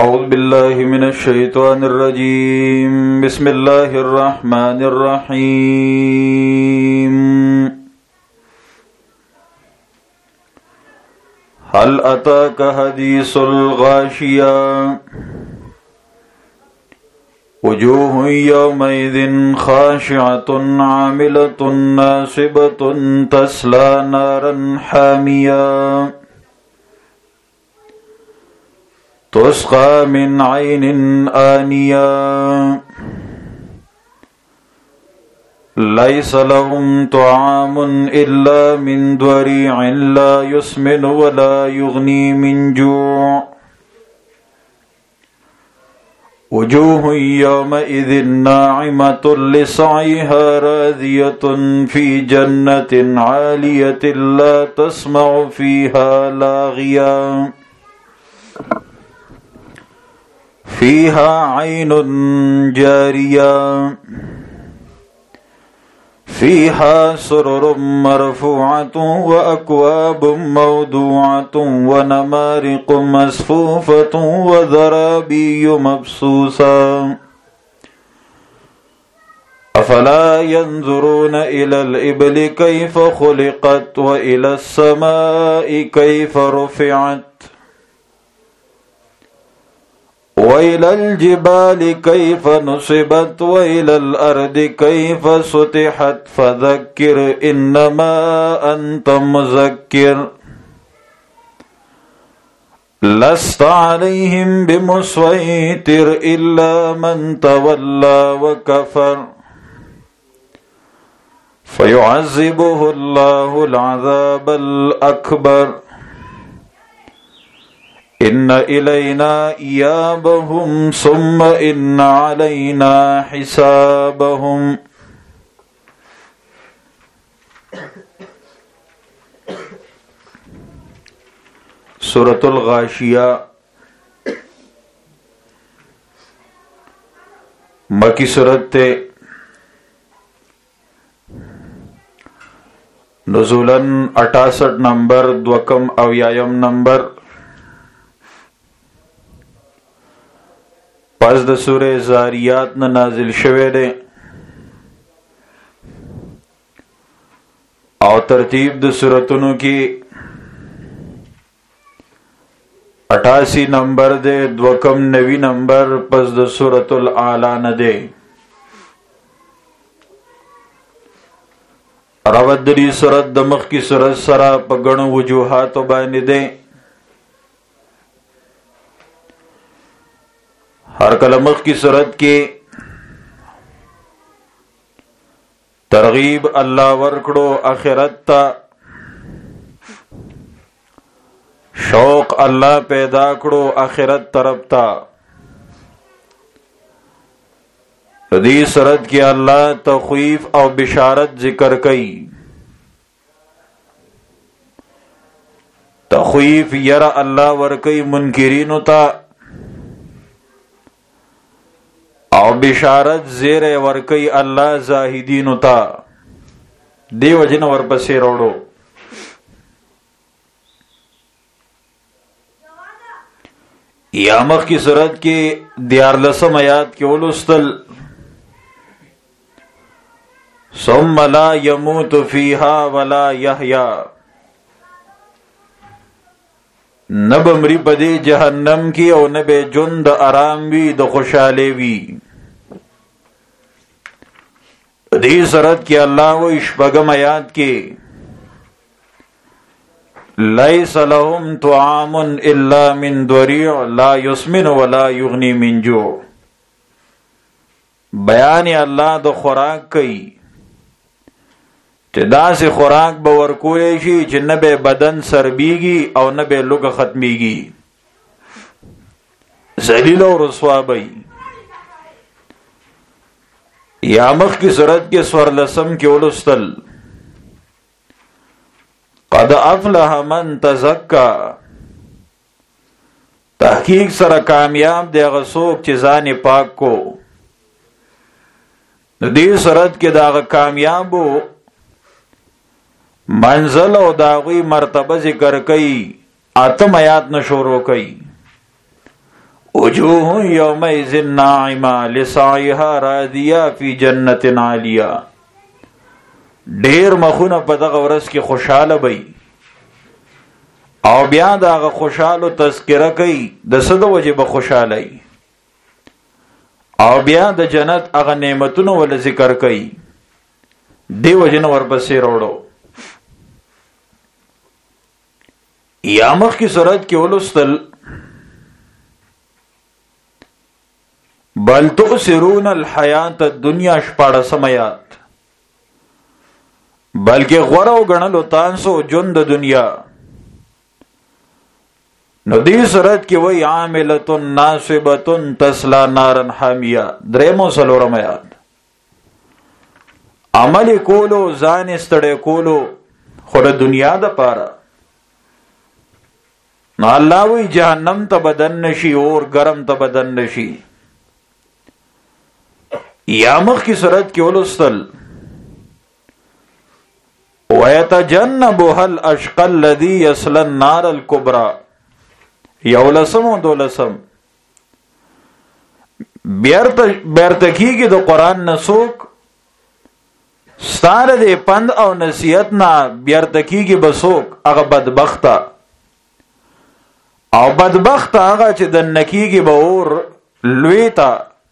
أعوذ بالله من الشيطان الرجيم بسم الله الرحمن الرحيم هل أتاك حديث الغاشية وجوه يومئذ خاشعة عاملة ناصبة تصلى نارا حامية تسقى من عين آنية ليس لهم طعام إلا من ضريع لا يسمن ولا يغني من جوع وجوه يومئذ ناعمة لسعيها راضية في جنة عالية لا تسمع فيها لاغيا فيها عين جارية فيها سرر مرفوعة وأكواب موضوعة ونمارق مصفوفة وزرابي مبثوثة أفلا ينظرون إلى الإبل كيف خلقت وإلى السماء كيف رفعت وإلى الجبال كيف نصبت وإلى الأرض كيف سطحت فذكر إنما أنت مذكر لست عليهم بمسيطر إلا من تولى وكفر فيعذبه الله العذاب الأكبر إن إلينا إيابهم ثم إن علينا حسابهم. سورة الغاشیہ مکی سورت تے نزولاً 68 نمبر دوکم اویایم نمبر پس د سورہ زاریات نه نازل شوه دی او ترتیب د سورتونو کې 88 نمبر دی دوکم 90 نمبر پس د سورۃ الاعلى نه دی راوت دی سورۃ د مخ کی سورۃ سره په غنو وجوهات باندې دی ہر کلمخ کی صورت کے ترغیب اللہ ورکڑو آخرت تا شوق اللہ پیدا کڑو آخرت طرف تا دی صورت کی اللہ تخویف او بشارت ذکر کئی تخویف یر اللہ ورکی منکرینو تا او بشارت زیر ورکی اللہ زاہدین تا دیو جن ورپسی روڑو یامخ کی صورت کی دیارلسم آیات کی اولوستل ثم لا یموت فیہا ولا یحیا نب مری پدی جہنم کی او نب جند آرام وی د خوشحالے وی دی سرت کی اللہ و اشبگم آیات کی لیس لهم طعام الا من ضریع لا یسمن ولا یغنی من جوع بیان اللہ د خوراک کئی چې داسې خوراک به ورکولی شي چې نه به بدن سربیږي او نه به لوږه ختمیږي ذلیل او رسوا به یا مخ کی صورت کے سورلسم کے اولستل قد افلح من تزکا تحقیق سره کامیاب دی هغه څوک چې ځان پاک کو دې صورت کې دا کامیابو منزل او داغوی مرتبه ذکر کئی اتم آیات نشورو کئی وجوه یومئذ ناعمه لسعیها راضیه فی جنت عالیه. ډیر مخونه په دغه ورځ کې خوشاله وي او بیا دغه خوشاله تذکره کوي د څه د وجې به خوشاله وي او بیا د جنت هغه نعمتونه ول ذکر کوي دی وجنه ورپسې وروړو. یا مخ کی صورت کې ولستل بل تؤثرون الحیات الدنیا 14 آیات بلکې غوړه وګڼلو تاسو ژوند د دنیا. نو دې صورت کې وای عاملۃ ناصبۃ تسلا نارن حامیہ 3 آیات. عمل کولو ځان استړی کولو خو د دنیا د پاره. نو الله وی جهنم ته بدن نشي اور گرم ته بدن نشي. یا مخ کی صورت کې ولستل وَيَتَجَنَّبُهَا الْأَشْقَى الَّذِي يَصْلَى النَّارَ الْكُبْرَى. یولسم و دولسم بیرتکیږي د قرآن نسوک ستاره د پند او نصیحت نه بیرتکیږي بسوک هغه بدبخته او بدبخته هغه چې د نکیږي به اور لوی تا.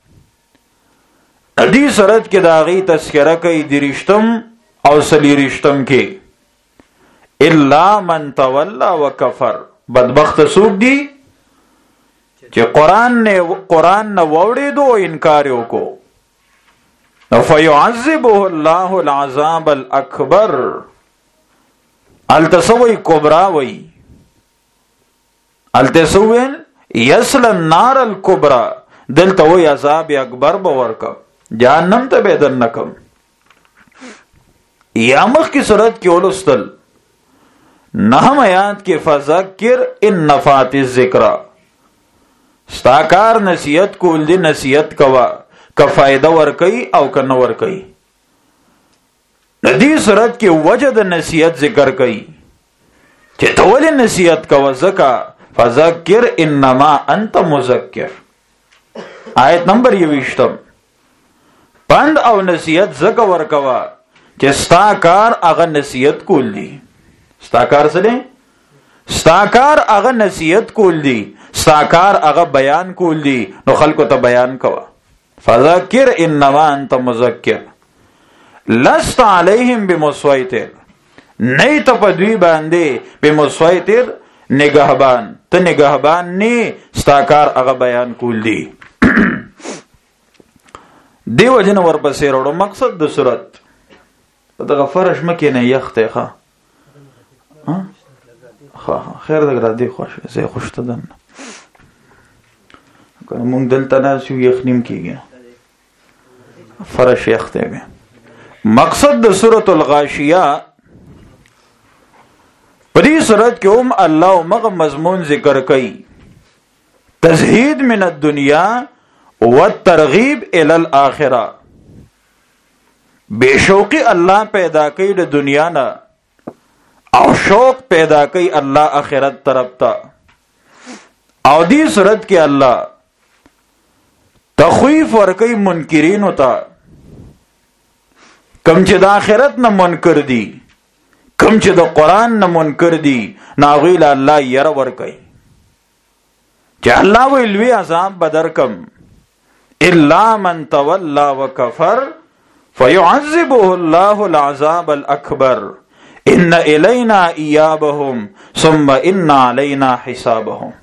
دې صورت کې د هغې تذکره کوي درشتم او سلیرشتم کې الا من تولا وکفر. بدبخت څوک دي چې قرآن نه واورېدو او انکار وکړو. فیعذبه الله العذاب الاکبر. التسوی کبرا وی التسوی یصل النار الکبرى. دلته وی عذاب اکبر به ورکم جهنم ته به دنکم. یا مخ کی صورت کې ولستل 9 آیات کې فذکر ان نفعت الذکر. ستاکار نصیحت کول دی نصیحت کوا که فائدہ ور کوي او که نه ور کوي. دې صورت کې وجه د نصیحت ذکر کوي چې ته ولې نصیحت کوه زکه فذکر انما انت مذکر. آیت نمبر 20. پند او نصیحت زکه ور کوا چې ستا کار هغه نصیحت کول دی. ستا کار څه دی؟ ستا کار هغه نصیحت کول دی. ستا کار هغه بیان کول دی. نو خلکو ته بیان کوا. فذکر انما انت مذکر لست علیهم بمسیطر. نه ته په دوی باندې بمسیطر نگهبان. ته نگهبان نه ستا کار هغه بیان کول دی. دیو جن ورپسې وروړو مقصد د صورت دغه فرش مکه نه یخته ښه خیر دغه دی خوش زه خوشته دن کنه مونږ دلته ناسو یخنیم کیږي فرش یخته وي. مقصد د سورۃ الغاشیہ په دې صورت کې هم الله مغه مضمون ذکر کوي تزهید من الدنیا والترغیب الی الاخرہ. بے شوقی اللہ پیدا کئی د دنیا نا او شوق پیدا کئی اللہ آخرت طرف تا. او دی صورت کے اللہ تخویف ورکی منکرین تا کم چې د آخرت نه منکر دی کم چې د قرآن نه منکر دی ناغیل اللہ یر ورکی چې الله ویلوی عذاب بدر کم الا من تولا وکفر فيعذبه الله العذاب الأكبر إن إلينا إيابهم ثم إن علينا حسابهم.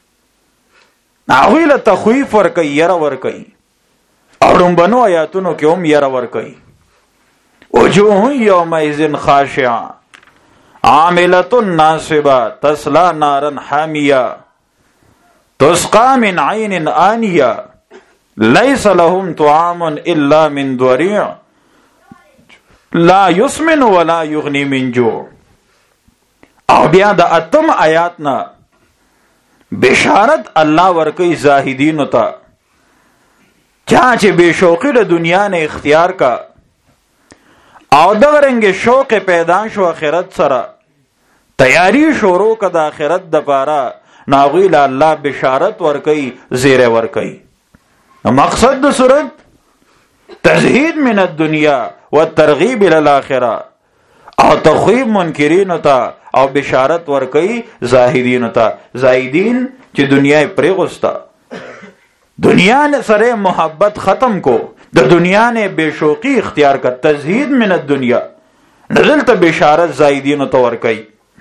ناغیل تخویف ورکی یر ورکی اورم بنو آیاتونو کې هم یر ورکی. وجوه یومئذ خاشعة عاملة ناصبة تسلا نارا حامیہ تسقى من عين آنية ليس لهم طعام إلا من ضريع لا يسمن ولا يغني من جوع. او بیا د اتم آیاتنا بشارت الله ورکی زاهدین تا چا چې بے شوقی د دنیا نه اختیار کا او دغرنګ شوق پیدا شو آخرت سره تیاری شروع کا د آخرت د پاره ناغوی له الله بشارت ورکي، زیره ورکي. مقصد د صورت تزهید من الدنیا والترغیب الى الاخره، او تخویب منکرین ته او بشارت ورکي زاهدین ته. زاهدین چې دنیا پرېغستا، دنیا نے سره محبت ختم کو، د دنیا نے بے شوقی اختیار کا. تزهید من الدنیا نزلت بشارت زاهدین ته ورکي.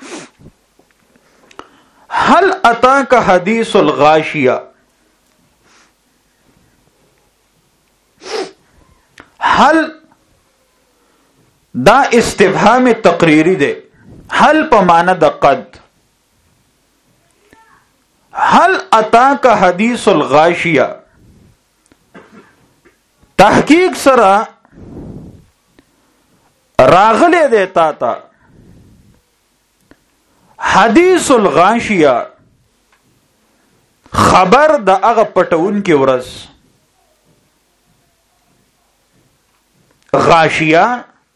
هل اتاک حدیث الغاشیہ، هل دا استفهام تقریری ده. هل په معنی د قد. هل اتاک حدیث الغاشیہ تحقیق سره راغله ده تا تا حدیث الغاشیہ خبر د هغه پټون کې ورځ. غاشیہ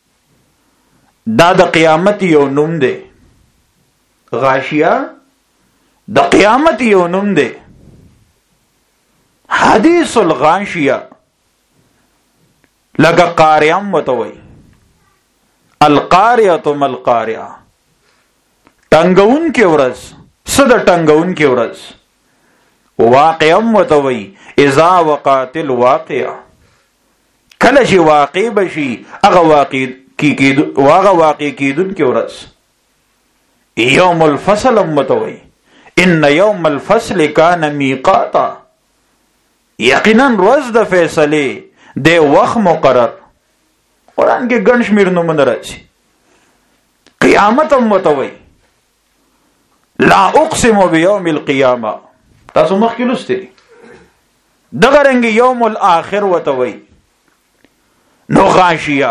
دا د قیامت یو نوم دی. غاشیہ د قیامت یو نوم دی. حدیث الغاشیہ لگا قاریام وتوي. القاریہ ما القاریہ ټنګون کې ورځ. صد ټنګون کې ورځ. واقعم وتوي اذا وقعت الواقعه، کله چې واقع بشي هغه واقع کیدون کې ورځ. یوم الفصل متوي ان یوم الفصل کان میقاتا، یقینا ورځ د فیصله د وخت مقرر. قرآن کې ګڼ شمېر نومونه راځي. قیامت متوي لا اقسم بیوم القیامه، تاسو مخکې لوستي. دغه رنګ یوم الاخر وتوي. نو غاشیہ،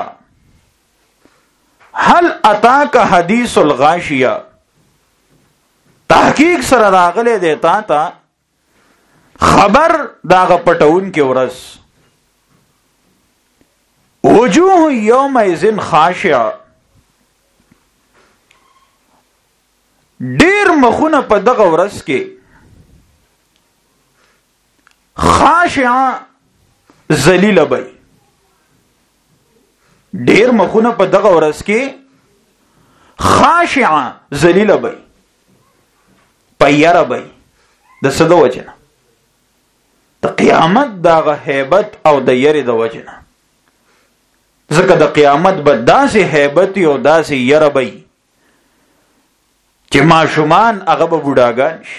هل اتاک حدیث الغاشیہ تحقیق سره راغله دیتا تا خبر داغه پټون کې ورس. وجوه یومئذ خاشعه، ډیر مخونه په دغه ورځ کې خاشعه ذلیل بی. ډیر مخونه په دغه ورځ کې خاشعه ذلیل بی، پیره بی. د څه د وجنه؟ د قیامت دغه هیبت او د یری د وجنه. ځکه د قیامت به داسې هیبت او داسې یره بی چې ماشومان هغه به بوډاګان شي،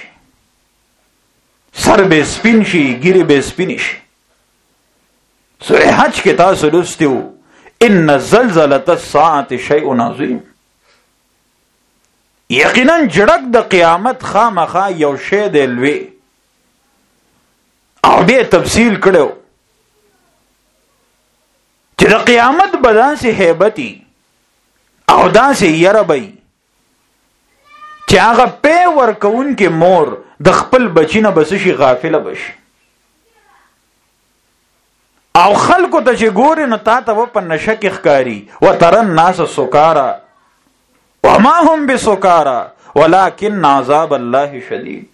سر به سپین شي، ګیرې به سپینې شي. سورې حج کې تاسو لوستي وو ان زلزلة الساعة شیء عظیم. یقینا جړک د قیامت خامخا یو شی دی لوی. او بیا تفصیل کړو چې د قیامت به داسې هیبتي او داسې یره بی چې هغه پی ورکون کې مور د خپل بچی نه بس شي غافله بشي. او خلکو ته چې ګوري نو تا ته په نشه کې ښکاري. وترى الناس سکارا وما هم بسکارا ولكن عذاب الله شدید.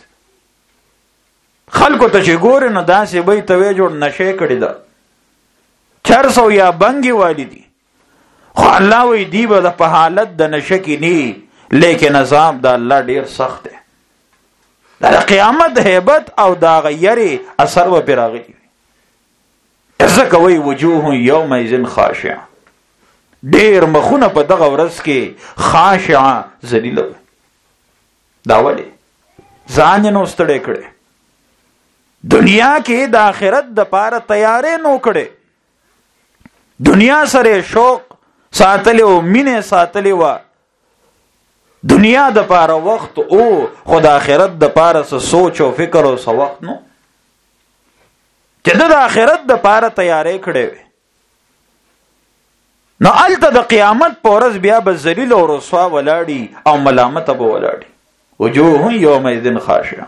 خلکو ته چې ګوري نو داسې به ته وې جوړ نشه کړی ده، 400 یا بنګي والی دي. خو الله وی دی به په حالت د نشه کې ني، لیکن عذاب د الله ډیر سخت دی. د قیامت هیبت او دا غیري اثر و پیراغلی. ځکه وی وجوه یومئذ خاشعه، ډیر مخونه په دغه ورځ کې خاشعه ذلیل. دا ولې ځان نو ستړی کړي. دنیا کې د آخرت د پاره تیارې نو کړي. دنیا سره شوق ساتلی او مینه ساتلی و. دنیا د پاره وخت او خود آخرت د پاره سوچ او فکر او سو وخت نو چې د آخرت د پاره تیارې کړي. نو الته د قیامت پورز بیا به ذلیل او رسوا ولاړی او ملامت به ولاړی. وجوه یومئذ خاشعه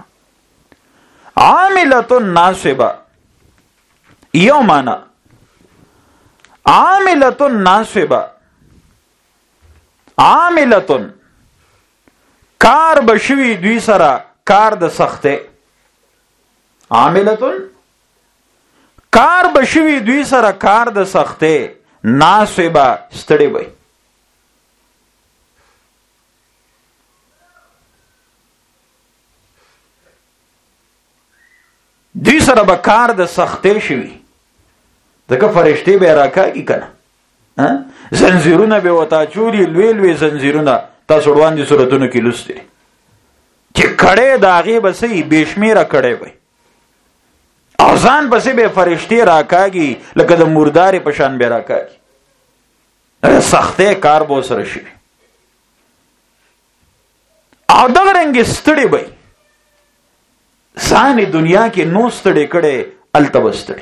عاملة ناصبه. یومانا عاملة ناصبه، عاملة کار بشوی دوی سره کار د سخته، عاملتون کار بشوي دوی سره کار د سخته، ناصبه ستړي وي. دوی سره به کار د سخته شوي، ځکه فرشتې به راکاږي کنه، زنځیرونه به وتا چوري، لوی لوی زنځیرونه تاسو وړاندې صورتونو کې لوستي چې کړه د هغې به سي بېشمېره کړی وي، او ځان پسې به فرشتې راکاږي لکه د مردارې په شان به راکاږي. سخته کار به سره شي او دغه رنګې ستړي وي. ځان دنیا کې نو ستړي کړي، هلته به ستړي.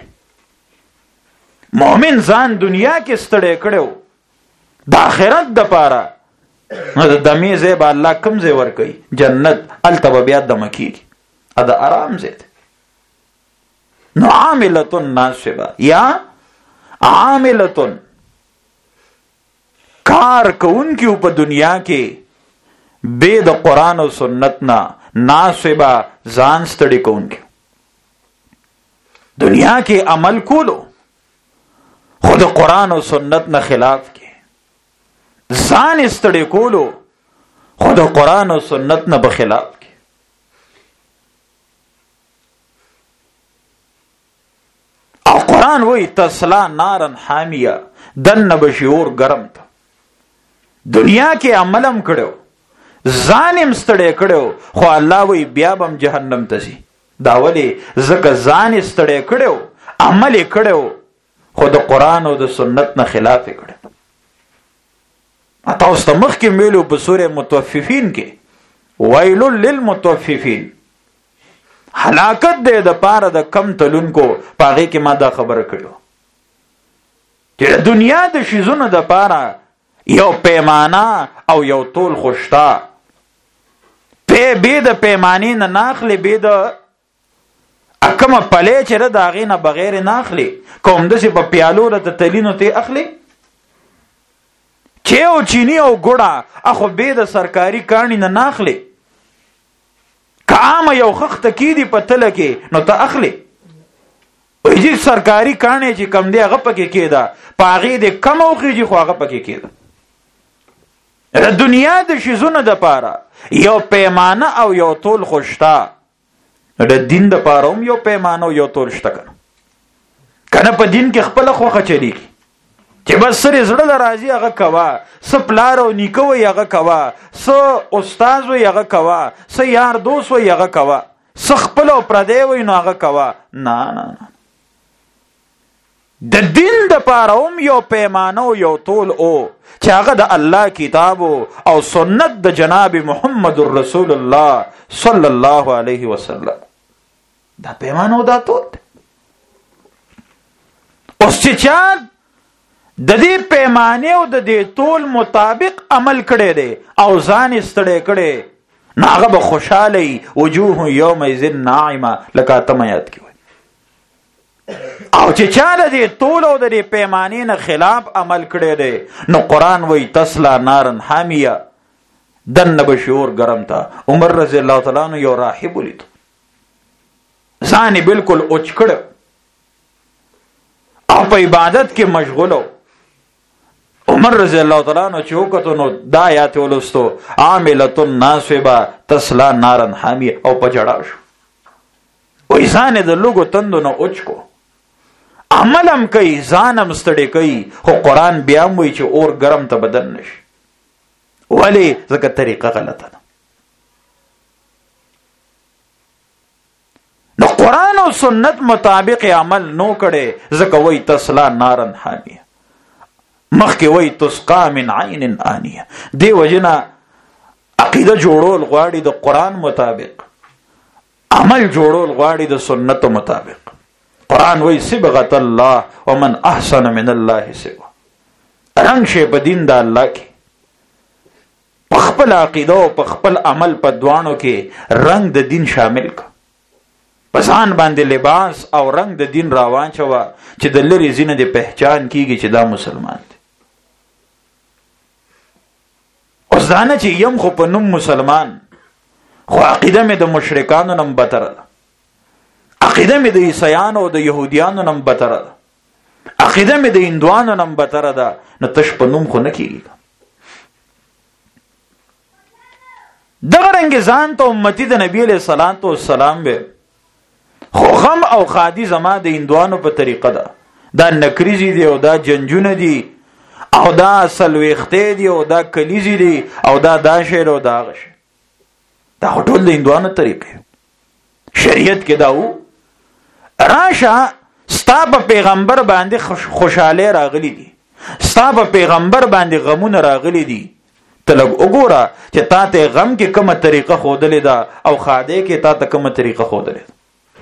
مؤمن ځان دنیا کې ستړي کړو د آخرت دپاره، نو د دمې ځای به الله کوم ځای ورکوي؟ جنت. هلته به بیا دمه کېږي، د آرام ځای دی. نو عاملتن ناصبه یا عاملتن کار کوونکي په دنیا کې بے د قرآن او سنت نه، ناصبه ځان ستړي کوونکي. دنیا کې عمل کولو خو د قرآن او سنت نه خلاف کې، ځان ستړي کولو خو د قرآن او سنت نه بخلاف کې. او قرآن وی تسلا نارن حامیه، دن بشیور گرم تا. دنیا کې عملم کړو، ځانم ستړی کړو، خو الله وی بیا بم جهنم ته ځي. دا ولې؟ ځکه ځان ستړی کړو، عمل کړو، خو د قرآن او د سنت نه خلاف کړو. تاسو ته مخکې ویلو په سورې متوففین کې ویل للمتوففین، هلاکت دی د پاره د کم تلونکو. په هغې کې ما دا خبره کړو چې د دنیا د شیزونو د پاره یو پیمانه او یو تول خو شته. بې د پیمانې نه ناخلي، بې د کومه پلی چې ده د هغې نه بغیر نه اخلي. که همداسې په پیالو راته تلینو ته اخلي، چې او چینی او ګوړه اخو بې د سرکاري کاڼي نه ناخلي. که عامه یو خښته کېدي په تله کې نو ته اخلي. وایي سرکاري کاڼی چې کم دی هغه پکې کېده، په هغې د کم وخېږي خو هغه پکې کېده. د دنیا د شیزونو دپاره یو پیمانه او یو تول خو شته، د دین دپاره هم یو پیمانه او یو تول شته که نه. په دین کې خپله خوښه چلیږي چې بس سر زړه له راځي هغه کوه، څه پلار او نیکه وایي هغه کوه، څه استاد وایي هغه کوه، څه یار دوست وایي هغه کوه، څه خپل او پردی وایي نو هغه کوه. نه نه نه، د دین دپاره هم یو پیمانه او یو تول او چې هغه د الله کتاب او سنت د جناب محمد رسول الله صلی الله علیه وسلم. دا پیمانه او دا تول دی. اوس چې چا د دې پیمانه او د دې تول مطابق عمل کړی دی او ځان ستړی کړی، نو هغه به خوشحاله وجوه یومئذ ناعمه، لکه اتمه یاد کې وایي. او چې چا د دې تول او د دې پیمانې نه خلاف عمل کړی دی، نو قرآن وایي تسلا نارن حامیه، دننه به شور ګرم ته. عمر رضی الله تعالی عنه یو راهب ولیدو، ځان یې بلکل اوچ کړی او په عبادت کې مشغول. عمر رضی الله تعالی عنہ چې وکتو نو دا آیات ولستو، عاملة ناصبه تسلا نارن حامیه، او په جړا شو. وایي ځان یې د لوږو تندو نه اوچ کو، عمل هم کوي، ځان هم ستړی کوي، خو قرآن بیا هم وایي چې اور ګرم ته بدن نشي. ولې؟ ځکه طریقه غلطه ده. نو قرآن او سنت مطابق عمل نو کړي، ځکه وایي تسلا نارن حامیه. مخکې وایي تسقا من عین آنیه. دې وجنه عقیده جوړول غواړي د قرآن مطابق، عمل جوړول غواړي د سنت مطابق. قرآن وایي صبغة الله ومن احسن من الله صبغه. رنګ شي په دین د الله کې، په خپل عقیده او په خپل عمل په دواړو کې رنګ د دین شامل کا. په ځان باندې لباس او رنګ د دین راواچوه چې د لرې ځینه د پہچان کیږي چې دا مسلمان دی. اوس دا نه چې یم خو په نوم مسلمان، خو عقیده مې د مشرکانو نم بتره ده، عقیده مې د عیسیانو او د یهودیانو نم بتره ده، عقیده مې د هندوانو نم بتره ده، نو تش په نوم خو نه کېږي. دغه رنګ ځان ته امتی د نبی علیہ الصلوۃ والسلام به، خو غم او خادي زما د هندوانو په طریقه ده، دا نکریزي دي او دا جنجونه دي او دا سلويخته دي او دا کلیزي دي او دا شعر او دا غش، دا ټول د هندوانو طریقې. شریعت کې دا و راشه ستا په پیغمبر باندې خوشاله راغلي دي، ستا په پیغمبر باندې غمونه راغلي دي، ته لږ وګوره چې تا ته غم کې کومه طریقه ښودلې ده او خاده کې تا ته کومه طریقه ښودلې ده.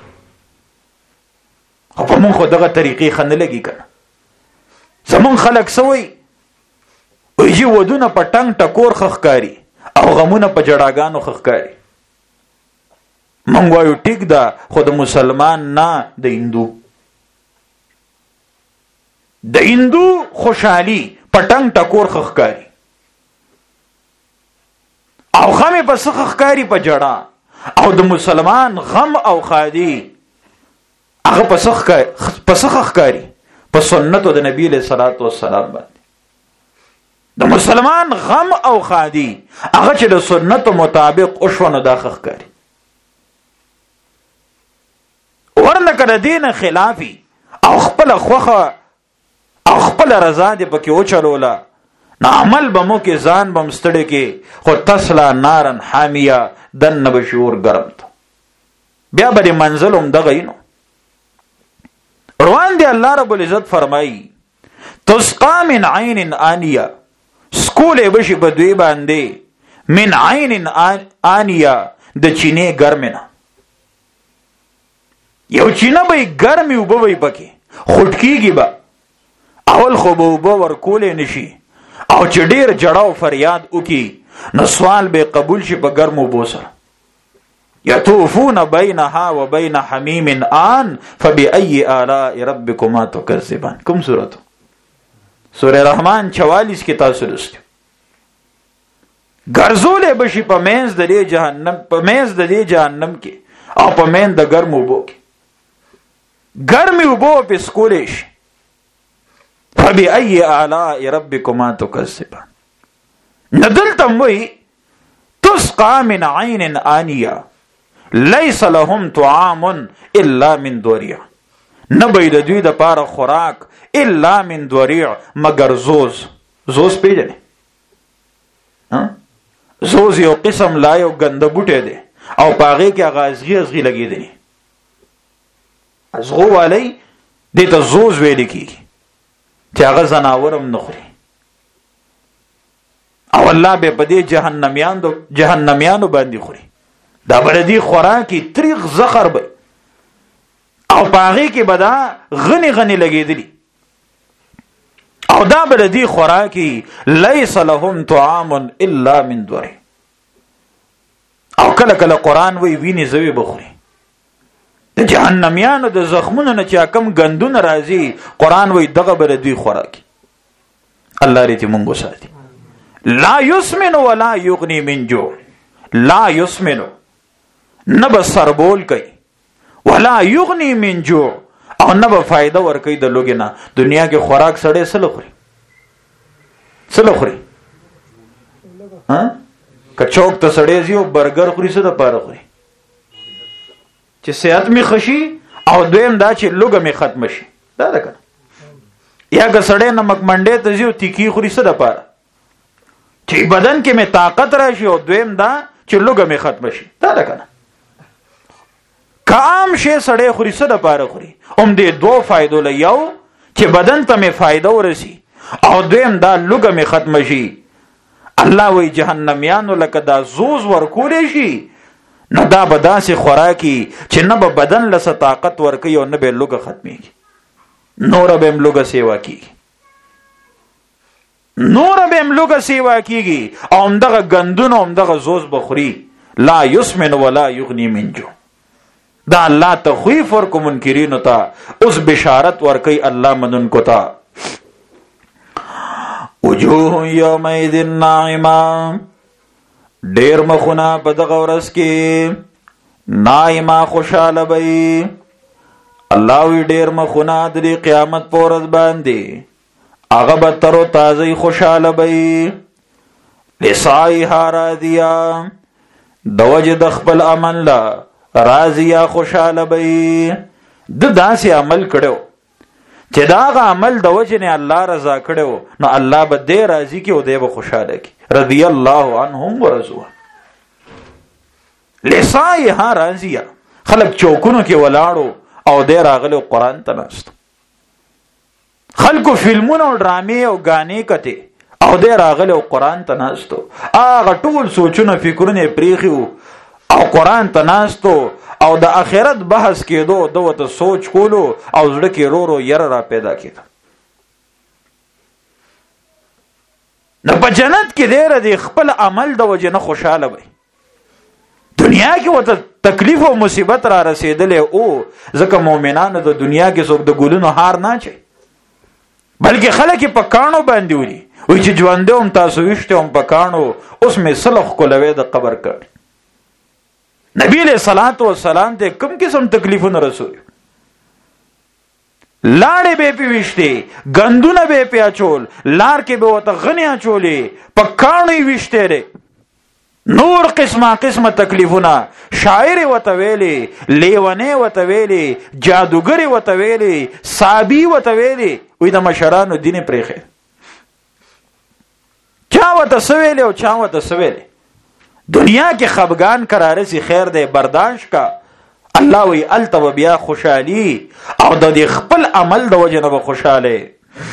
خو په مونږ خو دغه طریقې ښه نه لګي که نه. زمونږ خلک څه وایي؟ وایي ودونه په ټنګ ټکور ښه ښکاري او غمونه په جړاګانو ښه ښکاري. مونږ وایو ټیک ده، خو د مسلمان نه، د هندو. د هندو خوشحالي په ټنګ ټکور ښه ښکاري او غم په څه ښه ښکاري؟ په جړا. او د مسلمان غم او خادي هغه په څه ښه ښکاري؟ په سنتو د نبی علیہ الصلوۃ والسلام باندې. د مسلمان غم او خادي هغه چې د سنتو مطابق وشو نو دا ښه ښکاري. ورنه که د دین خلافي او خپل خوخه او خپل رضا دې پکې وچلوله، نو عمل به مو کې ځان به مستړی کې، خو تسلا نارن حامیه دننه به شعور ګرم ته، بیا به دې منزل هم دغه نو روان دی. الله رب العزت فرمایي تسقا من عین آنیه، سکولې بشي په دوی باندې من عین آنیه، د چینې ګرمې نه. یو چینه به ګرمې اوبه وي پکې خوټ کېږي به، اول خو به اوبه ورکولی نشي او چې ډېر جړه او فریاد وکړي نو سوال به قبول شي په ګرمو اوبو سره. یطوفون بینها و بین حمیم آن فبأي آلاء ربکما تکذبان. کوم سورت؟ سورہ رحمان 44 کې تاسو لوستو. ګرځولې بشي په منځ د دې جهنم کې او په منځ د ګرمو اوبو کې، ګرمې اوبو په سکولې شي. فبأي آلاء ربکما تکذبان. ندلته وایي تسقا من عین آنیه لیس لهم طعام الا من ضریع، نبی د دوی د پاره خوراک الا من ضریع مگر زوز. زوز پیژنې؟ زوز یو قسم لا یو ګنده بوټی دی او پاغې کې هغه ازغي لګېدلی، ازغو والی دې ته زوز ویل کېږي چې هغه زناور هم نه خوري. او الله به په دې جهنميانو باندې خوري. دا بلدی خوراکی تریخ زخر به او پاغی کې بدا غنی لګیدلی، او دا بلدی خوراکی لیس لهم طعام الا من ضریع. او کله کله قرآن وی ویني زوی بخوري. د جهنميانو د زخمونو نه چې کم غندون راځي، قرآن وی دغه بلدی خوراکی. الله دې موږ وساتي. لا یسمن ولا یغنی من جوع، لا یسمن نه به سربول کوي، ولا یغنی من جوع او نه به فائدہ ور کوي د لوګي نه. دنیا کې خوراک سړی سره خوري، سره خوري. کچوک ته سړی زیو برګر خوري، سره پاره خوري چې صحت می خشي، او دویم دا چې لوګه می ختم شي. دا ده کنه. یا که سړی نمک منډه ته زیو تیکی خوري، سره پاره چې بدن کې می طاقت راشي، او دویم دا چې لوګه می ختم شي. دا ده کنه. کام شی سړی خوري، سره پاره خوري هم دې دوه فائدو له، یو چې بدن ته می فائدہ ورسي، او دویم دا لوګه می ختم شي. الله وی جهنميانو لکه دا زوز ورکولې شي، نو دا به داسې خوراکي چې نه به بدن له طاقت ورکوي او نه به لوګه ختمېږي، نور به هم لوګه سیوا کېږي، او همدغه ګندونه همدغه زوز بخوري. لا یسمن ولا یغنی من جوع. دا الله تخویف ورکو منکرینو ته، اوس بشارت ورکوي الله منونکو ته. وجوه یومئذ ناعمه، ډیر مخونه په دغه ورځ کې نایما خوشاله وي. الله وی ډیر مخونه د قیامت په ورځ باندې هغه به تر او تازه خوشاله وي. لسایها راضیه د وجه د خپل عمل لا راضیه خوشاله وي. د داسې عمل کړو چې دا عمل د وجه نه الله رضا کړو نو الله به دې راضي کې او دې به خوشاله کی. رضی الله عنهم ورضوا. لسایها راضیه خلق چوکونو کې ولاړو او دې راغلو قران ته ناست. خلکو فلمونه او ډرامې او غانې کته او دې راغلو قران ته ناستو. هغه ټول سوچونه فکرونه پریخو او قران ته ناستو او د آخرت بحث کېدو دوته سوچ کولو او زړه کې رو رو ير را پیدا کېده. نو په جنت کې ډېر د خپل عمل د وجه نه خوشاله وي. دنیا کې وته تکلیف او مصیبت را رسیدلې او ځکه مؤمنانو د دنیا کې څوک د ګلونو هار نه چي بلکې خلک په کانو باندې وري وي چې ژوند هم تاسو وشته هم په کانو اوس می سلخ کولوي د قبر کړ. نبی علیہ الصلوۃ والسلام ته کوم قسم تکلیفونه رسول لاړې به پیوشته غندونه به پیاچول لار کې به وته غنی اچولې په کانوي وشته ره نور قسمه تکلیفونه شاعر وته ویلي لیونه وته ویلي جادوګری وته ویلي صابي وته ویلي وې د مشرانو دین پرېخه چا وته سویلي او چا وته سویلي. دنیا کې خفګان قراره سي خیر دے برداشت کا. الله وی التو بیا خوشحالی او د خپل عمل د وجه نه خوشاله.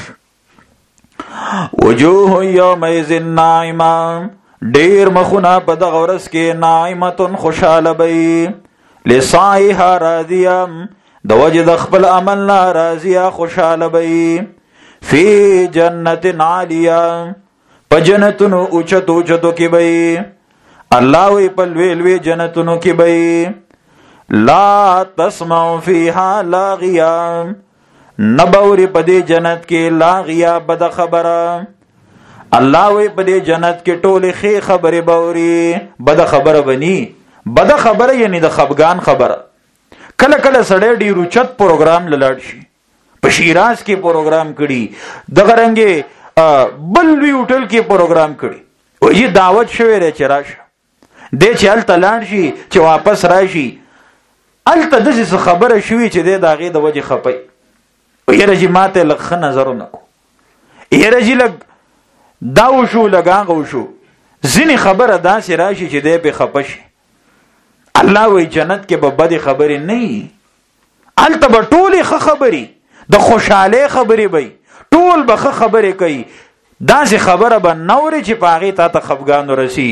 وجوه یومئذ ناعمه ډیر مخونه په دغه ورځ کې ناعمتون خوشاله وي. لسایها راضیه د وجه د خپل عمل نه راضیه خوشاله وي. فی جنت عالیه په جنتونو اوچتو اوچتو کې وي. الله وی پلوی جنتونو کې بئی لا تسمع فیها لاغیا نبوری پدی جنت کې لاغیا بد خبره. الله وی پدی جنت کې ټوله خې خبره بوري بد خبره بني. بد خبره یعنی د خفګان خبره. کله کله سړی ډیر اوچت پروګرام لاړ شي په شیراز کې پروګرام کړي د غرنګي بل وی هوټل کې پروګرام کړي او یی دعوت شوی ری چې راشه دې چې الته لاړ شي چې واپس راشي الته دغه خبره شوی چې دې داغه د وجه خپي او یره چې ماته لخ نظر نکو یره چې لګ دا وشو لګاغه وشو ځینی خبره داسې راشي چې دې په خپشي. الله وی جنت کې به بد خبرې نه الته به ټولې خبرې د خوشاله خبرې وي ټول به خبرې کوي داسې خبره به نورې چې پاغي ته خفګان ورسي.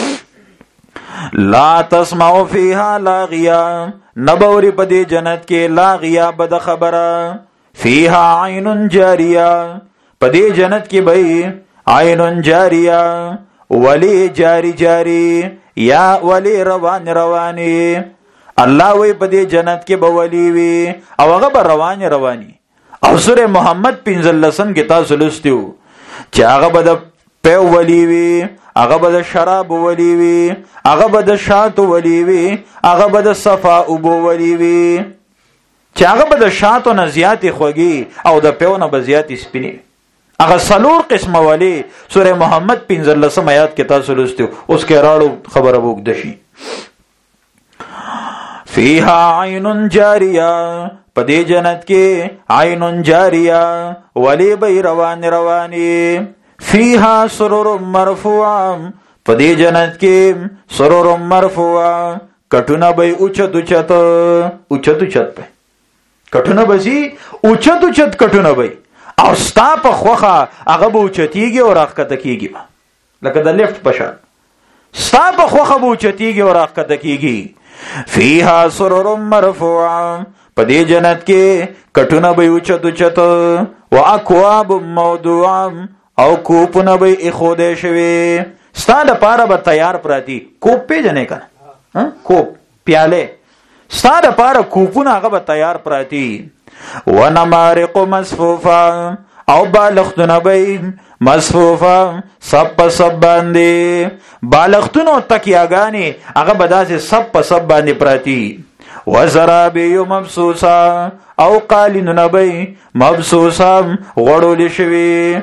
لا تسمعوا فيها لاغیا نبوری پدی جنت کې لاغیا بد خبره. فيها عین جاریه پدی جنت کې بئی عین جاریه ولی جاری یا ولی روانی. الله وی پدی جنت کې به ولی وی او هغه به رواني او سوره محمد 15 کې تاسو لستیو چې هغه به د په ولی وی هغه به د شراب ولی وی هغه به د شات ولی وی هغه به د صفا او بو ولی وی چې هغه به د شاتو نه زیاتې خوږي او د پیونه به زیاتې سپینې. هغه څلور قسمه ولی سوره محمد 15 آیات کې تاسو لستیو اوس کې راړو خبره وګد شي. فیها عین جاریه پدې جنت کې عین جاریه ولی به رواني. فیها سرور مرفوعه پدې جنت کې سرور مرفوعه کټونه به اوچت په کټونه به سي اوچت کټونه به او ستا په خوخه هغه به اوچتيږي او راخته کیږي لکه د لیفت په شان ستا په خوخه به اوچتيږي او راخته کیږي. فیها سرور مرفوعه پدې جنت کې کټونه به اوچت واکواب موضوعه او کوپونه به اخوده شوی ستا د پاره به تیار پراتی. کوپ پیژنې کنه کوپ پیاله ستا د پاره کوپونه هغه به تیار پراتی. ونمارق مصفوفه او بالښتونه به مصفوفه سب په سب باندې، بالښتونه تکیاګانې هغه به داسې سب په سب باندې پراتی. وزرابی مبسوسه او قالینونه به مبسوسه غوړول شوي.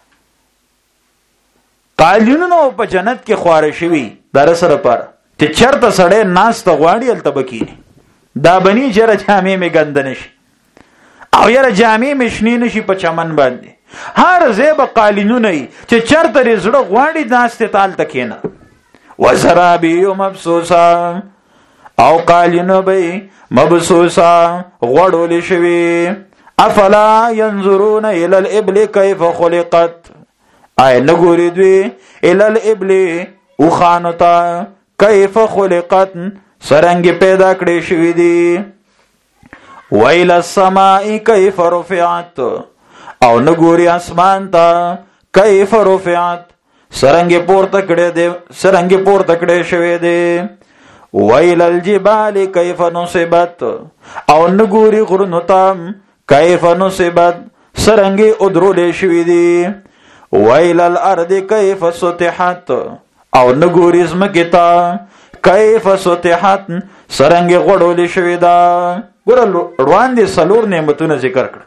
قالینونه په جنت کې خواره شوي در سره پر چې چرته سړی ناست غواړي هلته به کیني. دا بني چېره جامې مې ګنده نشي او یاره جامې مې شنې نشي په چمن باندې. هر ځای به قالینونه وي چې چرته یې زړه غواړي ناستې ته هلته کښېنه. وزرابي مبسوسه او قالینه به مبسوسه غوړولې شوي. افلا ينظرون الى الابل كيف خلقت، آیا نګوري دوی الى الابل اوښانو ته کیف خلقت سرنګ پیدا کړې شوي دي. ویل السماء کیف رفعت او نګوري اسمان ته کیف رفعت سرنګ پورته کړې شوي دي. ویل الجبال کیف نصبت او نګوري غرونو ته کیف نصبت سرنګ ادرولې شوي دي. ویل الارض کیف سطحت او نګوري ځمکې ته کیف سطحت سرنګ غوړولې شوې ده. ګوره روان دي څلور نعمتونه ذکر کړ.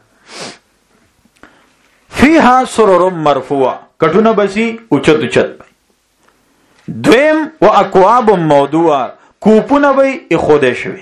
فیها سرر مرفوعه کټونه بسی اوچت اوچت. دویم و اکواب موضوعه کوپونه به اخوده شوي.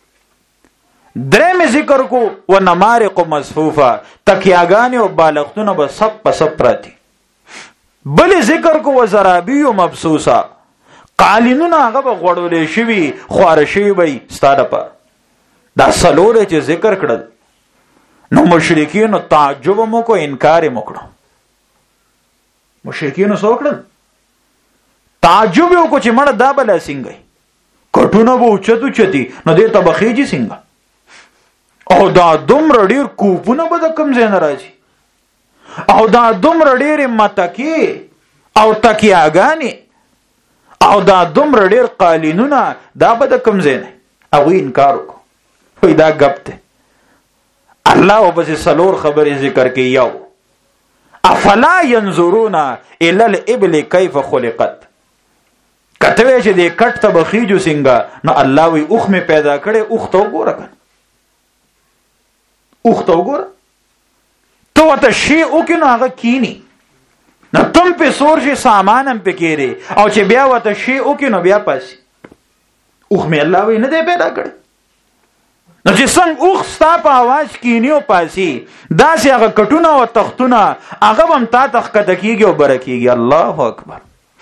دریم ذکر کو و نمارق مصفوفه تکیاګانې او بالښتونه به سب په سب پراتی. بل ذکر کو و زرابی مبسوسه قالینونه هغه به غوړولې شوي خواره شوي به ستا دپاره. دا څلور چې ذکر کړل نو مشرکینو تعجب مو کو انکار مو کړو. مشرکینو څه وکړل؟ تعجب یې وکړو چې مړه دا بله څنګه کټونه به اوچت اوچتي نو دې ته به خیجي څنګه او دا دومره ډېر کوپونه به د کوم ځای نه راځي او دا دومره ډېرې متکې او تکیاګانې او دا دومره ډېر قالینونه دا به د کوم ځای نه. هغوی انکار وکړو وایي دا ګپ دی. الله ورپسې څلور خبرې ذکر کوي. یو افلا ينظرون الى الابل كيف خلقت، کته وی چې دې کټ ته بخیجو څنګه نو الله وی اوخ می پیدا کړي اوخ ته وګوره کنه اوخ ته وګوره تو ته شی او کې نو هغه کینی نو تم په سور شي سامانم پکېره او چې بیا وته شی او کې نو بیا پاسي اوخ می الله وی نه دې پیدا کړي نو چې څنګه اوخ ستا په आवाज کینی او پاسي دا سي هغه کټونه او تختونه هغه هم تا تخکته کیږي او برکیږي. الله اکبر.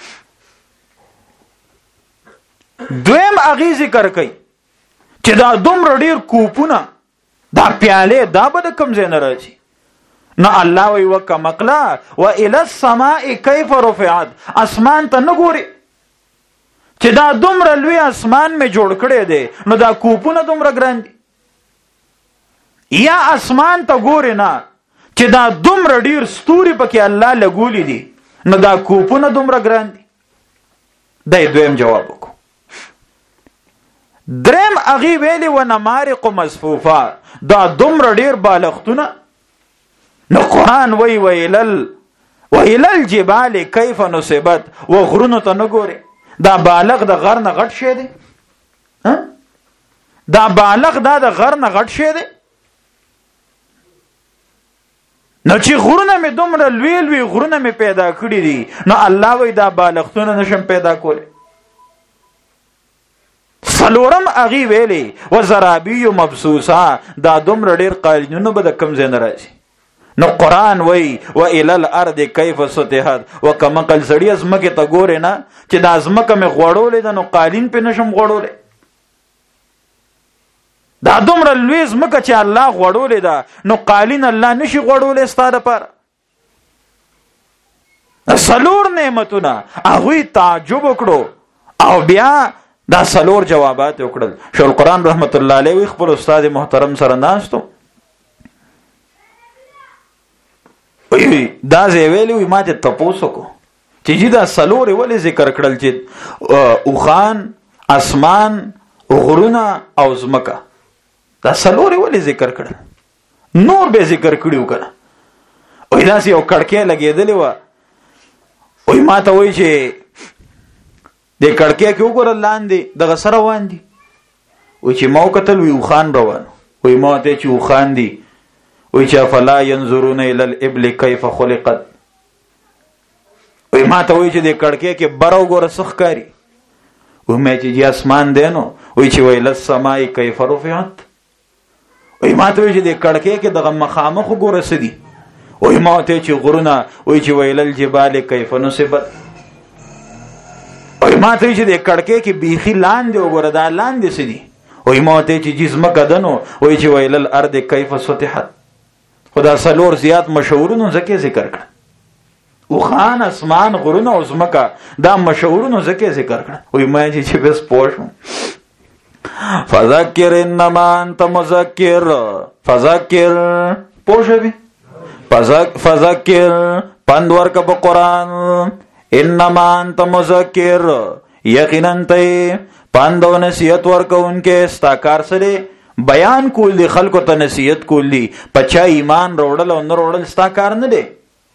دویم اغي ذکر کوي چې دا دومره ډیر کوپونه دا پیاله دا به د کوم ځای نه راځي نو الله وی وکمقلا و الى السماء كيف رفعت، اسمان ته نه ګوري چې دا دومره لوی اسمان می جوړ کړی دی نو دا کوپونه دومره ګران دي. یا اسمان ته ګوري نه چې دا دومره ډیر ستوري پکې الله لګولي دي نو دا کوپونه دومره ګران دي. دا دویم جواب وکړو. درم اغي ویلی و نمارق مصفوفه دا دومره ډیر بالښتونه نو قرآن وی ویلل الجبال کیف نصبت و غرونو ته نه ګوري دا بالغ د غر نه غټ شي دی دا بالغ دا د غر نه غټ شي دی نو چې غرونه می دومره لوی غرونه می پیدا کړی دي نو الله وی دا بالښتونه نشم پیدا کولی. څلورم اغي ویلي و زرابي مبسوسه دا دومره ډیر قالینونه به د کوم ځای نه راځي نو قرآن وی و الى الارض كيف سطحت و کما کل سړی ازمکه ته ګوره نه چې دا ازمکه می غوړولې ده نو قالین په نشم غوړولې دا دومره لوی ازمکه چې الله غوړولې ده نو قالین الله نشي غوړولې ستاره پر. څلور نعمتونه هغوی تعجب وکړو او بیا دا څلور جوابات وکړل. شیخ القرآن رحمت الله علیه خپل استاد محترم سره ناستو دا زه ویلی ما ته تاسو کو چې دا څلور ولې ذکر کړل چې اوخان اسمان غرونه او زمکه دا څلور ولې ذکر کړل نور به ذکر کړیو کنه وای داسې یو کړکۍ لګېدلې وه. وای ما ته وایي چې د کړکۍ کې وګوره لاندې دغه سره روان دي. وای چې ما وکتل وي اوښان روان. وای ما ته چې اوښان دي. وای چې افلا ينظرون الى الابل كيف خلقت. وای ما ته وایي چې د کړکۍ کې بره وګوره څه ښکاري. وای مې چې اسمان دی نو. وای چې ویل السماء كيف رفعت. وای ما ته وایي چې د کړکۍ کې دغه مخامخ وګوره څه دي. وای ما ته چې غرونه. وای چې ویل الجبال كيف نصبت. وای ما ته چې د کړکۍ کې بیخي لاندې وګوره دا لاندې څه دي. وای ما ته چې جسمه کدنو. وای چې ویل الارض كيف سطحت. خدا سلور زیات مشهورونو ځکه ذکر کړ. اوخان اسمان غرونه او زمکا دا مشهورونو ځکه ذکر کړ. وای ما چې بس پوښم فذکر انما انت مذکر. فذکر پوښوي فذکر پند ورکه په قران. انما انت مذکر یقینا ته پند او نصیحت ورکوونکې ستا کار سره بیان کول دي خلکو ته نصیحت کول دي. پچا ایمان روړل او نه روړل ستا کار نه دی.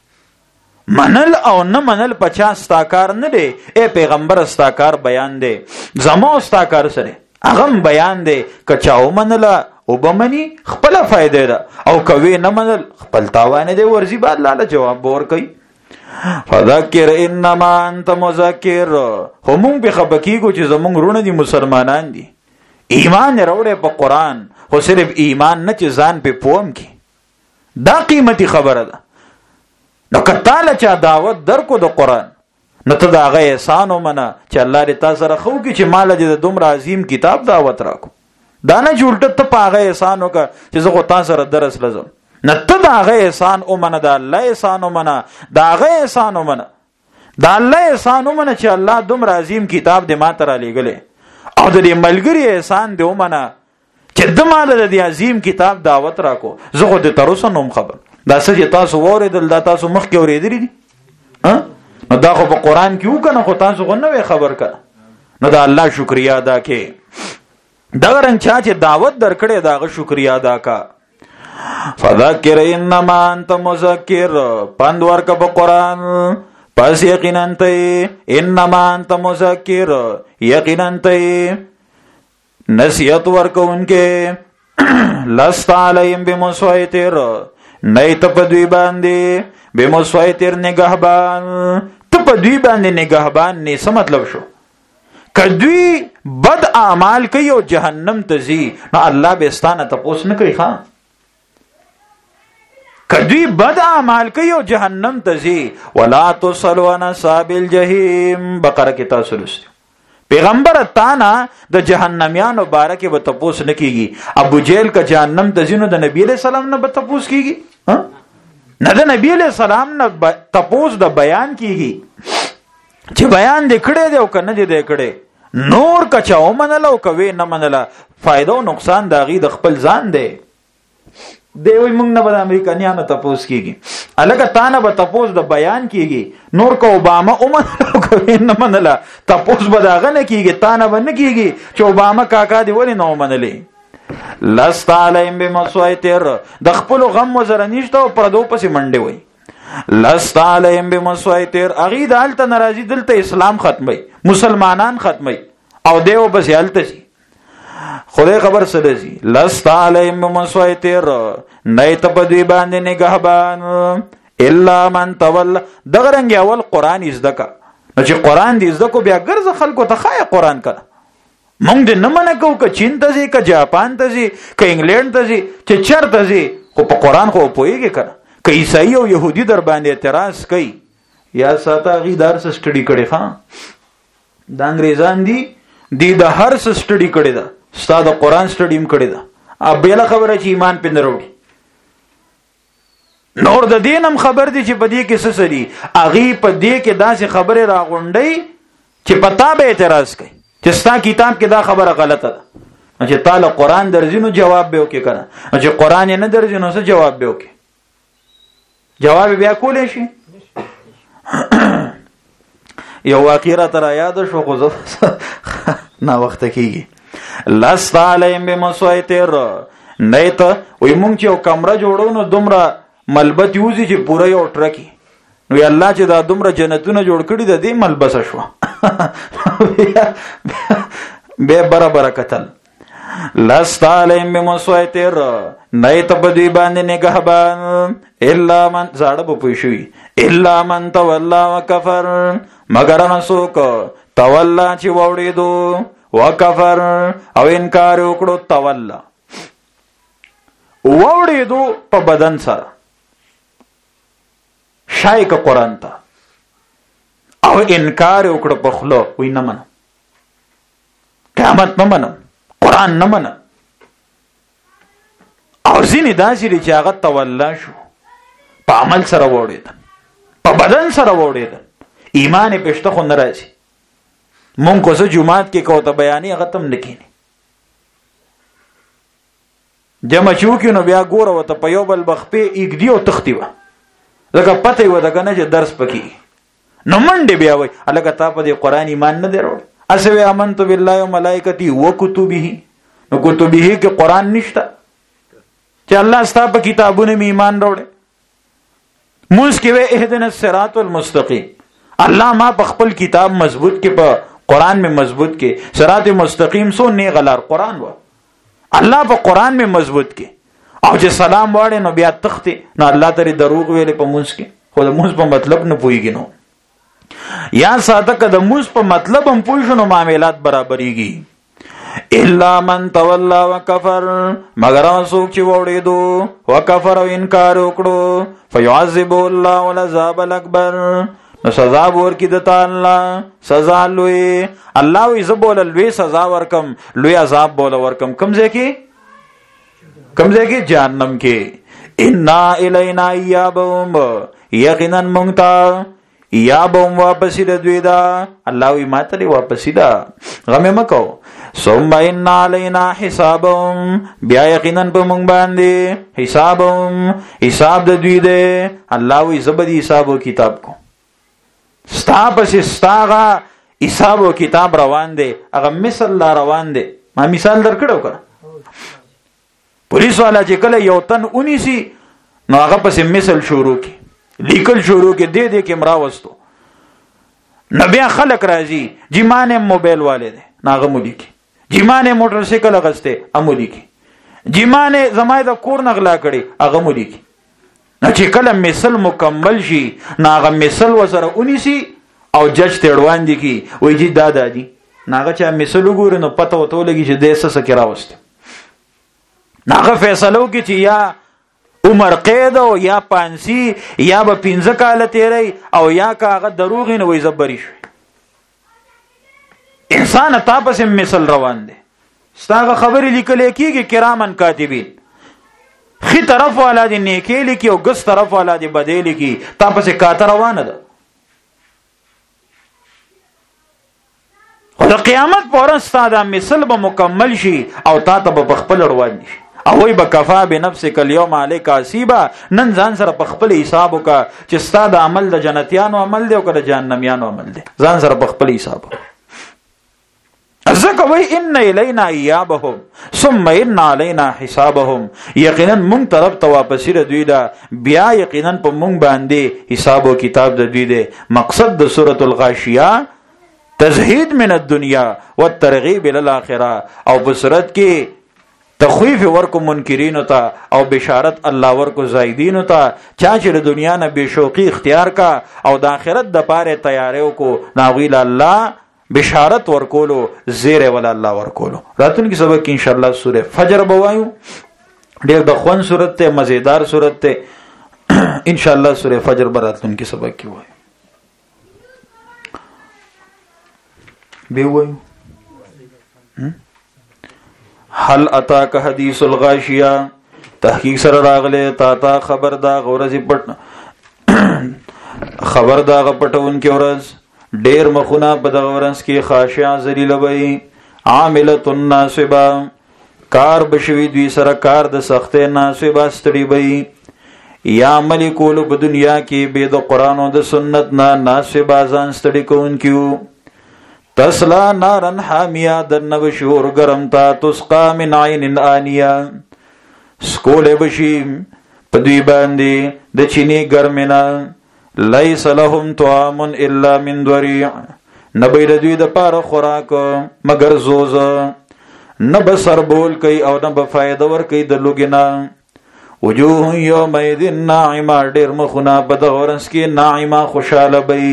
منل او نه منل پچا ستا کار نه دی. اے پیغمبر ستا کار بیان دی. زمو ستا کار سره اغم بیان دی. کچاو منل او بمنی خپل فائدې ده او کوي نه منل خپل تاوان دی. ورزي بعد لاله جواب ور کوي. فذکر انما انت مذکر. همون به خبکیګو چې زمونږ رونه دي مسلمانان دي ایمان وروړي په قران خو صرف ایمان نه چې ځان په پوم کی. دا قیمتي خبره ده. نو کتاله چا دعوت درکو د قران نو ته دا غي احسان ومنه چې الله دې تاسو سره خو کی چې مال دې دومره عظیم کتاب دعوت راکو. دا نه جوړټ ته پاغه احسان وکړه چې زه تاسو سره درس لزم. نه ته دا غي احسان ومنه دا الله احسان ومنه. دا غي احسان ومنه دا الله احسان ومنه چې الله دومره عظیم کتاب دې ما ته را لېګلې او د دې ملګری احسان دې ومنه چې د مال دې عظیم کتاب دعوت راکو. زه خو دې تر اوسه نوم خبر دا څه تاسو وریدل دا تاسو مخ کې اوریدلی دي. نو دا خو په قران کې وکنه خو تاسو غو نه خبر کړه. نو دا الله شکریا ادا کې. دا رنګ چا چې دعوت درکړې داغه شکریا ادا کا. فذکر انما انت مذکر پند ورک په قران. پس یقینا ته انما انت مذکر یقینا ته نصیحت ورکوونکې. لست علیهم بمسیطر نیت په دوی باندې بمسیطر نگهبان. ته په دوی باندې نگهبان نه. څه مطلب شو؟ کدوی بد اعمال کوي او جهنم ته ځي نو الله به ستانه تپوس نه کوي. ښا کدوی بد اعمال کوي او جهنم ته ځي. ولا تصلوا عن اصحاب الجحیم. بقره کې تاسو لوستو. پیغمبر تانا د جهنميانو بارکه به تپوس نه کیږي. ابو جهل کا جهنم ته ځینو د نبی له سلام نه به تپوس کیږي. نه د نبی له سلام نه تپوس د بیان کیږي چې بیان دې کړه دی او کنه دې کړه. نور کچاو منل او کوي نه منل فائدہ او نقصان داغي د خپل ځان دی. دی وي موږ نه به امریکایانو تپوس کیږي. الګا تانه به تپوس د بیان کیږي. نور کو اوباما اومنل او کوي نه منل تپوس به داغه نه کیږي. تانه به نه کیږي چې اوباما کاکا دی ولې نه ومنلې. لست علیهم بمسیطر. د خپل غم وزره نشته او پردو پسې منډه وي. لست علیهم بمسیطر. اغي دالته ناراضي دلته اسلام ختمي مسلمانان ختمي او دیو بس یالته شي. خدای خبر سره زی. لست علیهم بمسیطر نیت په دوی باندې نگهبان الا من تول. دغه رنګ اول قران زدکا. نو چې قران دې زدکو بیا ګرځ خلکو ته خای قران کړه. مونږ دې نه منه کو ک چین ته زی ک جاپان ته زی ک انګلند ته زی چې چرته زی خو په قران خو پويږي کړه. ک عیسائی او يهودي در باندې اعتراض کوي یا ساته غي درس سټډي کړي. ښا د انګريزان دي د هر څه سټډي کړي دا. استاد قران سټډیم کړي دا. اب بل خبره چې ایمان پې نه وروړي. نور د دینم خبر دي چې په دې کې څه سړي اغي په دې کې داسې خبره راغونډي چې پتا به اعتراض کوي چې ستا کتاب کې دا خبره غلطه ده. چې تعالی قران درځینو جواب به وکي کنه. چې قران نه درځینو څه جواب به وکي. جواب بیا کولې شي. یو واقعه تر یاد شو خو نه وخت کېږي. لست علیهم بمسیطر نیت. وای مونږ چې یو کمره جوړو نو دومره ملبت یوزي چې پوره یو ټرکی نو الله چې دا دومره جنتونه جوړ کړي د دې ملبس شو به برابر قتل لست علیهم بمسیطر نه ته په دوی باندې نگهبان الا من زاړه به پوه شوي الا من تولا وکفر مگر هغه څوک تولا چې واوړېدو وکفر او انکار وکړو تولا واوړېدو په بدن سره شایک قرآن ته او انکار وکړو په خوله وی نه منم قیامت نه منم قرآن نه منم او ځینې داسې دي چې هغه تولا شو په عمل سره واوړېدل په بدن سره واوړېدل ایمان یې پشته خو نه راځي مونږ کو څه جومات کې کو ته بیانې هغه تم نه کینې جمع چې وکړي نو بیا ګوره ورته په یو بل بخپې ایږدي او تختي وه لکه پته یې وده که نه چې درس پکې نو منډې بیا وایي هلکه تا په دې قرآن ایمان نه دی راوړی اسې وی آمنت بالله و ملائکته و کتبه نو کتبه کې قرآن نشته چې الله ستا په کتابونه مې ایمان راوړی مونځ کې وی اهدنا الصراط المستقیم الله ما په خپل کتاب مضبوط کې په قرآن میں مضبوط کې صراط مستقیم سو نیغ لار قرآن و الله په قرآن میں مضبوط کې او چې سلام واړې نو بیا تختې نو الله ترې دروغ ویلې په مونځ کې خو د مونځ په مطلب نه پوهېږي نو یا ساده که د مونځ په مطلب هم پوه شو نو معاملات برابرېږي الا من تولا وکفر مگر هغه څوک چې واوړېدو وکفر او انکار وکړو فیعذبه الله العذاب الاکبر نو سزا ورکړي دته الله سزا لوی الله وی زه بوله لوی سزا ورکم لوی عذاب بوله ورکم کوم ځای کې جهنم کې انا الینا ایابهم یقینا مونږ ته ایابهم واپسی د دوی دا الله وی ما ته واپسی دا غم مکو ثم ان علینا حسابهم بیا یقینا په مونږ باندې حساب د دوی دی الله وی زبدي حساب او کتاب کو ستا پسې ستاغه حساب او کتاب روان دی هغه مثال لا روان دی ما مثال درکړو کړه پولیس والا چې کله یو تن اونیسی نو هغه پسې مثال شروع کی لیکل شروع کی دې کې مراوستو نو بیا خلق راځي جمانه موبایل والے دی ناغه مولي کی جمانه موټر سایکل غسته امولي کی جمانه زمای د کور نغلا کړي هغه مولي کی نو چې کله مثال مکمل شي ناغه مثال وسره اونیسی او جج تړوان دي کی وای جی دادا دي ناغه چې مثال وګور نو پته وته لګي چې دیسه سکه راوست ناغه فیصلو کی چې یا عمر قید او یا پانسی یا به 15 کال تیری او یا کاغه دروغ نه وای زبري شي انسان تاسو مثال روان دي ستاغه خبرې لیکل کېږي کرامن کاتبین خي طرف والا دي نیکی لیکي او ګس طرف والا دي بدې لیکي تاسو کاته روانه ده خو د قیامت پر ورځ ستاسو مثال به مکمل شي او تاسو به خپل روان شي او وی بکفا بنفسک اليوم علیک حسیبا نن ځان سره په خپل حساب وکا چې ستاسو د عمل د جنتیانو عمل دی او د جهنميانو عمل دی ځان سره په خپل حساب ځکه وی ان الینا ایابهم ثم ان علینا حسابهم یقینا مونږ طرف ته واپس دوی دا بیا یقینا په مونږ باندې حساب او کتاب د دوی دی مقصد د سورۃ الغاشیہ تزهید من الدنیا والترغیب الى الاخره او په صورت کې تخویف ورکو منکرین ہوتا او بشارت الله ورکو زائدین ہوتا چا چې د دنیا نه بشوقی اختیار کا او د آخرت د پاره تیاریو کو ناویل الله بشارت ورکولو زیر ول الله ورکولو راتون کی سبق ان شاء الله سوره فجر بوایو ډیر د خوان سورته ته مزیدار سورته ته ان شاء الله سوره فجر براتون کی سبق کی وای به وایو هل اتاک حدیث الغاشیہ تحقیق سره راغله تا خبر دا غورزی پټ خبر دا غپټون کې ورځ ډیر مخونه په د غورنس کې خاشعه ذلیل وي عامله الناصبه کار بشوی دوی سره کار د سخته ناصبه ستړي وي یا ملکول په دنیا کې به د قران او د سنت نه ناصبه ځان ستړي کون کیو تسلا نارن حامیا دنو شور گرم تا تسقا من عین آنیا سکول بشی په دوی باندې د چینی ګرمینا لیس لهم طعام الا من ضریع نبی د دوی د پاره خوراک مگر زوز نه به سربول کوي او نه به فایده ور کوي د لوګینا وجوه یومئذ ناعمه ډیر مخونه په دغه ورځ کې ناعمه خوشاله بي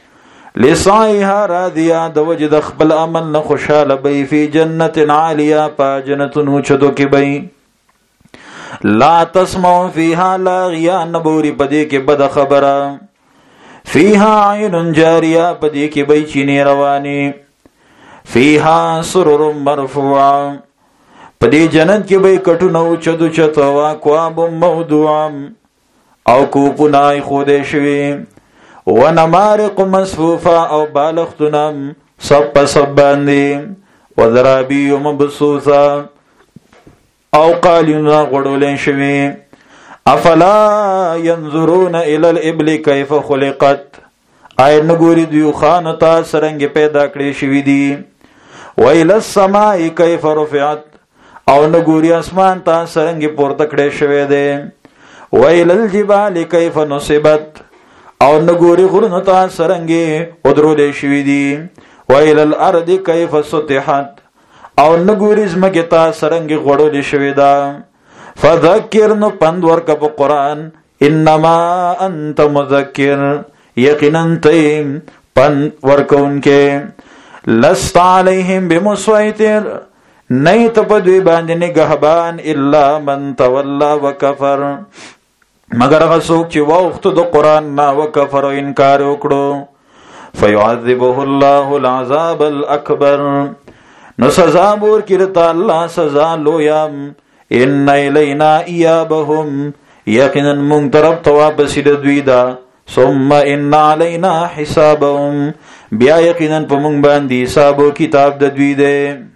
لسعیها راضیه د وجه د خپل عمل نه خوشاله بي فی جنت عالیه په جنتونو چدو کې بي لا تسمع فیها لاغیا نبوری پدې کې بد خبره فیها عین جاریه پدې کې بي چینه رواني فیها سرر مرفوعه پدې جنت کې به کټونو چدو چتو واکواب موضوع او کوپنای خوده شوی ونمارق مصفوفه او بالختنم صب صباندی وذرابی مبسوسه او قالنا غړولین شوی افلا ينظرون الى الابل كيف خلقت آی نګوري دیو خان تا سرنګ پیدا کړی شوی دی ویل السماء كيف رفعت او نګوري اسمان ته سرنګ پورته کړی شوی دی ویل الجبال كيف نصبت او نګوري غرونو ته سرنګ ودرولې شوی دی ویل الارض كيف سطحت او نګوري زمکه ته سرنګ غړولې شوی دا فذکر نو پند ورک په قران انما انت مذکر یقینا تیم پند ورکونکې لست علیهم بمسیطر نیت پدوی باندې نگهبان الا من تولا وکفر مگر هغه څوک چې وخت د قران نه وکفر او انکار وکړو فيعذبه الله العذاب الاكبر نو سزا ورکړه الله سزا لویم ان الینا ایابهم یقینا مونږ طرف ته واپس دوی دا ثم ان علینا حسابهم بیا یقینا په مونږ باندې حساب او کتاب د دوی دی